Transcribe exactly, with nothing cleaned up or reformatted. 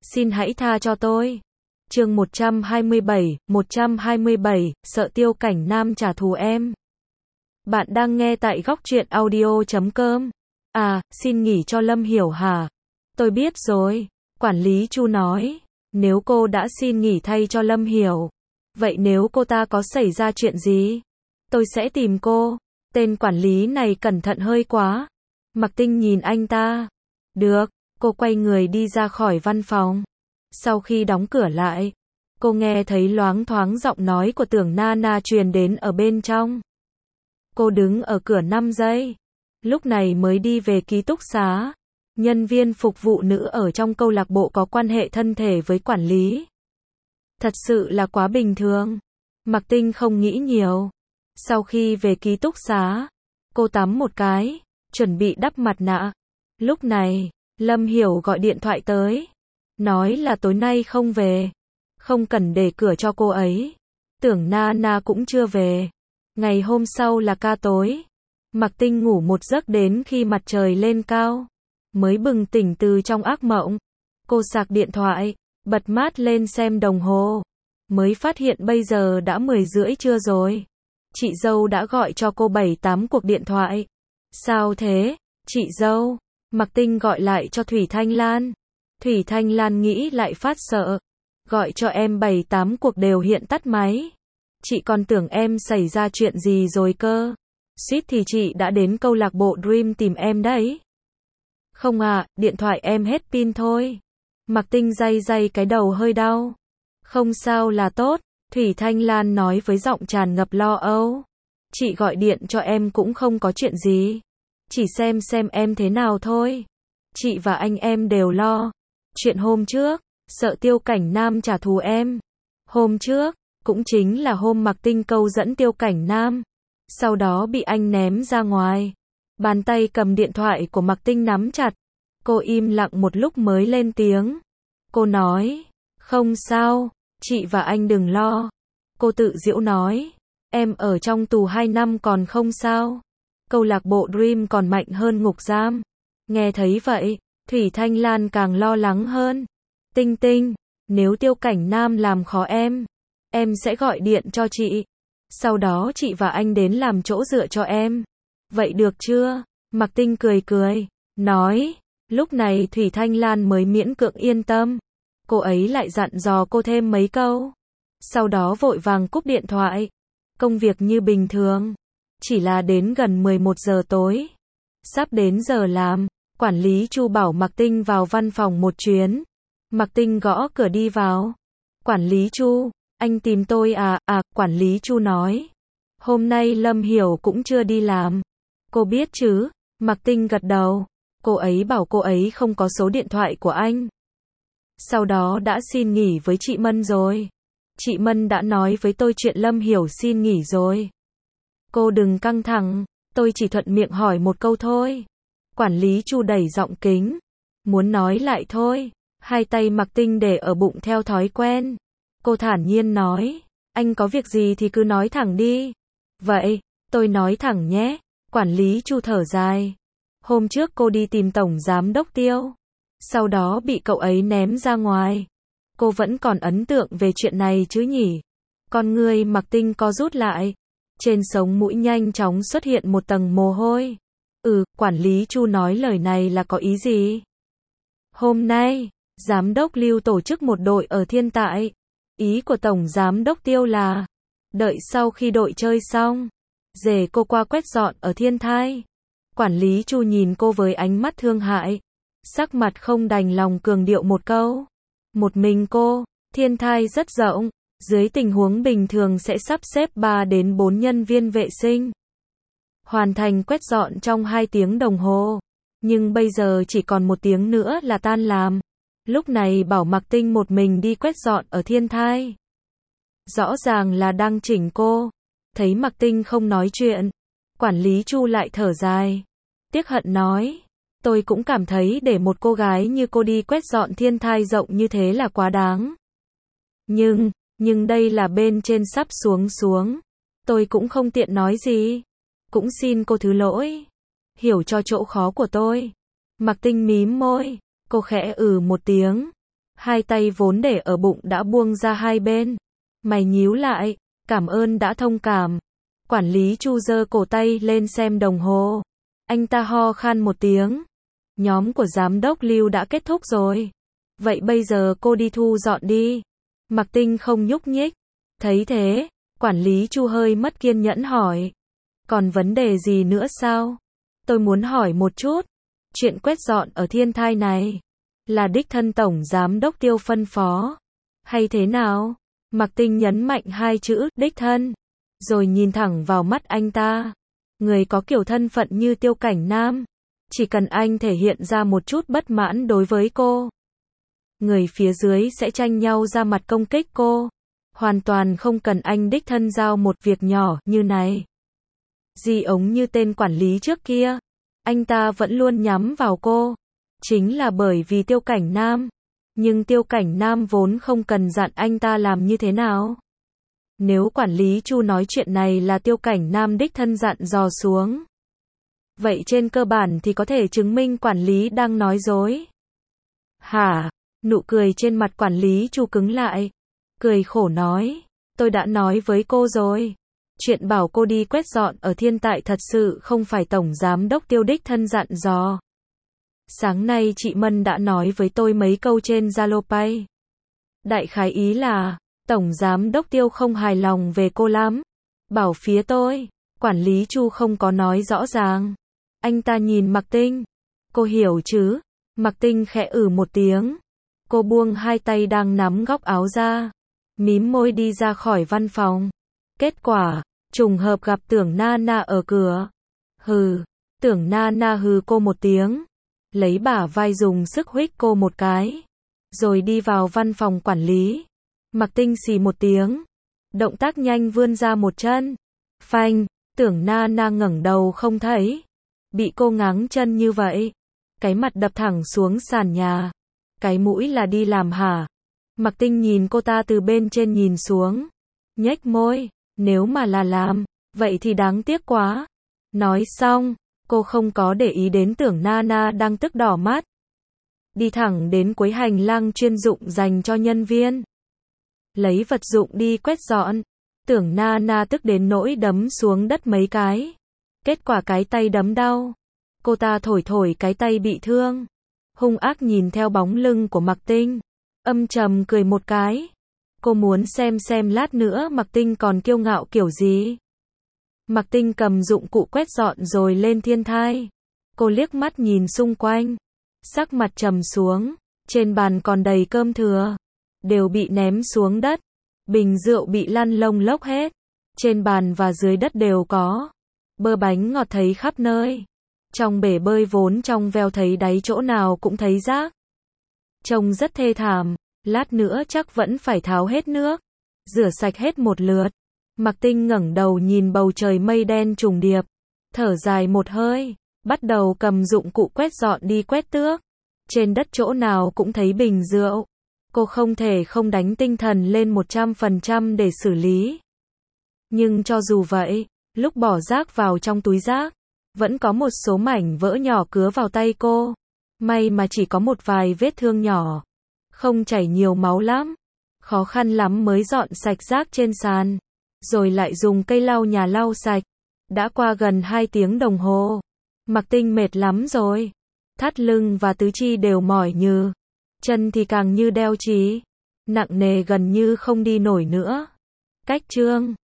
xin hãy tha cho tôi. Chương một trăm hai mươi bảy, một trăm hai mươi bảy, sợ Tiêu Cảnh Nam trả thù em. Bạn đang nghe tại góc truyện audio chấm com. À, xin nghỉ cho Lâm Hiểu hả? Tôi biết rồi. Quản lý Chu nói, nếu cô đã xin nghỉ thay cho Lâm Hiểu, vậy nếu cô ta có xảy ra chuyện gì, tôi sẽ tìm cô. Tên quản lý này cẩn thận hơi quá. Mạc Tinh nhìn anh ta. Được, cô quay người đi ra khỏi văn phòng. Sau khi đóng cửa lại, cô nghe thấy loáng thoáng giọng nói của Tưởng Na Na truyền đến ở bên trong. Cô đứng ở cửa năm giây, lúc này mới đi về ký túc xá. Nhân viên phục vụ nữ ở trong câu lạc bộ có quan hệ thân thể với quản lý. Thật sự là quá bình thường. Mạc Tinh không nghĩ nhiều. Sau khi về ký túc xá, cô tắm một cái, chuẩn bị đắp mặt nạ. Lúc này, Lâm Hiểu gọi điện thoại tới, nói là tối nay không về, không cần để cửa cho cô ấy. Tưởng Na Na cũng chưa về. Ngày hôm sau là ca tối. Mạc Tinh ngủ một giấc đến khi mặt trời lên cao, mới bừng tỉnh từ trong ác mộng. Cô sạc điện thoại, bật mát lên xem đồng hồ, mới phát hiện bây giờ đã mười rưỡi trưa rồi. Chị dâu đã gọi cho cô bảy tám cuộc điện thoại. Sao thế, chị dâu? Mạc Tinh gọi lại cho Thủy Thanh Lan. Thủy Thanh Lan nghĩ lại phát sợ. Gọi cho em bảy tám cuộc đều hiện tắt máy. Chị còn tưởng em xảy ra chuyện gì rồi cơ. Suýt thì chị đã đến câu lạc bộ Dream tìm em đấy. Không à, điện thoại em hết pin thôi. Mạc Tinh day day cái đầu hơi đau. Không sao là tốt, Thủy Thanh Lan nói với giọng tràn ngập lo âu. Chị gọi điện cho em cũng không có chuyện gì. Chỉ xem xem em thế nào thôi. Chị và anh em đều lo. Chuyện hôm trước, sợ Tiêu Cảnh Nam trả thù em. Hôm trước, cũng chính là hôm Mạc Tinh câu dẫn Tiêu Cảnh Nam. Sau đó bị anh ném ra ngoài. Bàn tay cầm điện thoại của Mạc Tinh nắm chặt. Cô im lặng một lúc mới lên tiếng. Cô nói, không sao, chị và anh đừng lo. Cô tự giễu nói, em ở trong tù hai năm còn không sao. Câu lạc bộ Dream còn mạnh hơn ngục giam. Nghe thấy vậy, Thủy Thanh Lan càng lo lắng hơn. Tinh Tinh, nếu Tiêu Cảnh Nam làm khó em, em sẽ gọi điện cho chị. Sau đó chị và anh đến làm chỗ dựa cho em. Vậy được chưa? Mạc Tinh cười cười, nói. Lúc này Thủy Thanh Lan mới miễn cưỡng yên tâm. Cô ấy lại dặn dò cô thêm mấy câu. Sau đó vội vàng cúp điện thoại. Công việc như bình thường. Chỉ là đến gần mười một giờ tối. Sắp đến giờ làm, quản lý Chu bảo Mạc Tinh vào văn phòng một chuyến. Mạc Tinh gõ cửa đi vào. Quản lý Chu, anh tìm tôi à? À, quản lý Chu nói. Hôm nay Lâm Hiểu cũng chưa đi làm. Cô biết chứ? Mạc Tinh gật đầu. Cô ấy bảo cô ấy không có số điện thoại của anh. Sau đó đã xin nghỉ với chị Mân rồi. Chị Mân đã nói với tôi chuyện Lâm Hiểu xin nghỉ rồi. Cô đừng căng thẳng, tôi chỉ thuận miệng hỏi một câu thôi. Quản lý Chu đẩy giọng kính. Muốn nói lại thôi. Hai tay Mạc Tinh để ở bụng theo thói quen. Cô thản nhiên nói. Anh có việc gì thì cứ nói thẳng đi. Vậy, tôi nói thẳng nhé. Quản lý Chu thở dài. Hôm trước cô đi tìm Tổng Giám đốc Tiêu. Sau đó bị cậu ấy ném ra ngoài. Cô vẫn còn ấn tượng về chuyện này chứ nhỉ? Con người Mạc Tinh co rút lại. Trên sống mũi nhanh chóng xuất hiện một tầng mồ hôi. Ừ, quản lý Chu nói lời này là có ý gì? Hôm nay, Giám đốc Lưu tổ chức một đội ở Thiên Tại. Ý của Tổng Giám đốc Tiêu là, đợi sau khi đội chơi xong, dề cô qua quét dọn ở Thiên Thai. Quản lý Chu nhìn cô với ánh mắt thương hại. Sắc mặt không đành lòng cường điệu một câu. Một mình cô, Thiên Thai rất rộng. Dưới tình huống bình thường sẽ sắp xếp ba đến bốn nhân viên vệ sinh. Hoàn thành quét dọn trong hai tiếng đồng hồ. Nhưng bây giờ chỉ còn một tiếng nữa là tan làm. Lúc này bảo Mạc Tinh một mình đi quét dọn ở Thiên Thai. Rõ ràng là đang chỉnh cô. Thấy Mạc Tinh không nói chuyện. Quản lý Chu lại thở dài. Tiếc hận nói. Tôi cũng cảm thấy để một cô gái như cô đi quét dọn Thiên Thai rộng như thế là quá đáng. Nhưng, nhưng đây là bên trên sắp xuống xuống. Tôi cũng không tiện nói gì. Cũng xin cô thứ lỗi. Hiểu cho chỗ khó của tôi. Mạc Tinh mím môi. Cô khẽ ừ một tiếng. Hai tay vốn để ở bụng đã buông ra hai bên. Mày nhíu lại, cảm ơn đã thông cảm. Quản lý Chu giơ cổ tay lên xem đồng hồ. Anh ta ho khan một tiếng. Nhóm của giám đốc Lưu đã kết thúc rồi. Vậy bây giờ cô đi thu dọn đi. Mạc Tinh không nhúc nhích. Thấy thế, quản lý Chu hơi mất kiên nhẫn hỏi. Còn vấn đề gì nữa sao? Tôi muốn hỏi một chút. Chuyện quét dọn ở Thiên Thai này là đích thân tổng giám đốc Tiêu phân phó hay thế nào? Mạc Tinh nhấn mạnh hai chữ đích thân, rồi nhìn thẳng vào mắt anh ta. Người có kiểu thân phận như Tiêu Cảnh Nam, chỉ cần anh thể hiện ra một chút bất mãn đối với cô, người phía dưới sẽ tranh nhau ra mặt công kích cô. Hoàn toàn không cần anh đích thân giao một việc nhỏ như này. Di ống như tên quản lý trước kia, anh ta vẫn luôn nhắm vào cô. Chính là bởi vì Tiêu Cảnh Nam. Nhưng Tiêu Cảnh Nam vốn không cần dặn anh ta làm như thế nào. Nếu quản lý Chu nói chuyện này là Tiêu Cảnh Nam đích thân dặn dò xuống, vậy trên cơ bản thì có thể chứng minh quản lý đang nói dối. Hả? Nụ cười trên mặt quản lý Chu cứng lại. Cười khổ nói, tôi đã nói với cô rồi. Chuyện bảo cô đi quét dọn ở Thiên Tại thật sự không phải tổng giám đốc Tiêu đích thân dặn dò. Sáng nay chị Mân đã nói với tôi mấy câu trên Zalo Pay. Đại khái ý là, tổng giám đốc Tiêu không hài lòng về cô lắm. Bảo phía tôi, quản lý Chu không có nói rõ ràng. Anh ta nhìn Mạc Tinh. Cô hiểu chứ? Mạc Tinh khẽ ử một tiếng. Cô buông hai tay đang nắm góc áo ra. Mím môi đi ra khỏi văn phòng. Kết quả, trùng hợp gặp Tưởng Na Na ở cửa. Hừ, Tưởng Na Na hừ cô một tiếng. Lấy bả vai dùng sức huých cô một cái. Rồi đi vào văn phòng quản lý. Mạc Tinh xì một tiếng. Động tác nhanh vươn ra một chân. Phanh, Tưởng Na Na ngẩng đầu không thấy. Bị cô ngáng chân như vậy. Cái mặt đập thẳng xuống sàn nhà. Cái mũi là đi làm hả? Mạc Tinh nhìn cô ta từ bên trên nhìn xuống. Nhếch môi. Nếu mà là làm, vậy thì đáng tiếc quá. Nói xong, cô không có để ý đến Tưởng Na Na đang tức đỏ mắt. Đi thẳng đến cuối hành lang chuyên dụng dành cho nhân viên. Lấy vật dụng đi quét dọn. Tưởng Na Na tức đến nỗi đấm xuống đất mấy cái. Kết quả cái tay đấm đau. Cô ta thổi thổi cái tay bị thương. Hung ác nhìn theo bóng lưng của Mạc Tinh. Âm trầm cười một cái. Cô muốn xem xem lát nữa Mạc Tinh còn kiêu ngạo kiểu gì. Mạc Tinh cầm dụng cụ quét dọn rồi lên Thiên Thai. Cô liếc mắt nhìn xung quanh. Sắc mặt trầm xuống. Trên bàn còn đầy cơm thừa. Đều bị ném xuống đất. Bình rượu bị lăn lông lốc hết. Trên bàn và dưới đất đều có. Bơ bánh ngọt thấy khắp nơi. Trong bể bơi vốn trong veo thấy đáy chỗ nào cũng thấy rác. Trông rất thê thảm. Lát nữa chắc vẫn phải tháo hết nước. Rửa sạch hết một lượt. Mạc Tinh ngẩng đầu nhìn bầu trời mây đen trùng điệp. Thở dài một hơi. Bắt đầu cầm dụng cụ quét dọn đi quét tước. Trên đất chỗ nào cũng thấy bình rượu. Cô không thể không đánh tinh thần lên một trăm phần trăm để xử lý. Nhưng cho dù vậy, lúc bỏ rác vào trong túi rác, vẫn có một số mảnh vỡ nhỏ cứa vào tay cô. May mà chỉ có một vài vết thương nhỏ. Không chảy nhiều máu lắm. Khó khăn lắm mới dọn sạch rác trên sàn. Rồi lại dùng cây lau nhà lau sạch. Đã qua gần hai tiếng đồng hồ. Mạc Tinh mệt lắm rồi. Thắt lưng và tứ chi đều mỏi nhừ. Chân thì càng như đeo chỉ. Nặng nề gần như không đi nổi nữa. Cách chương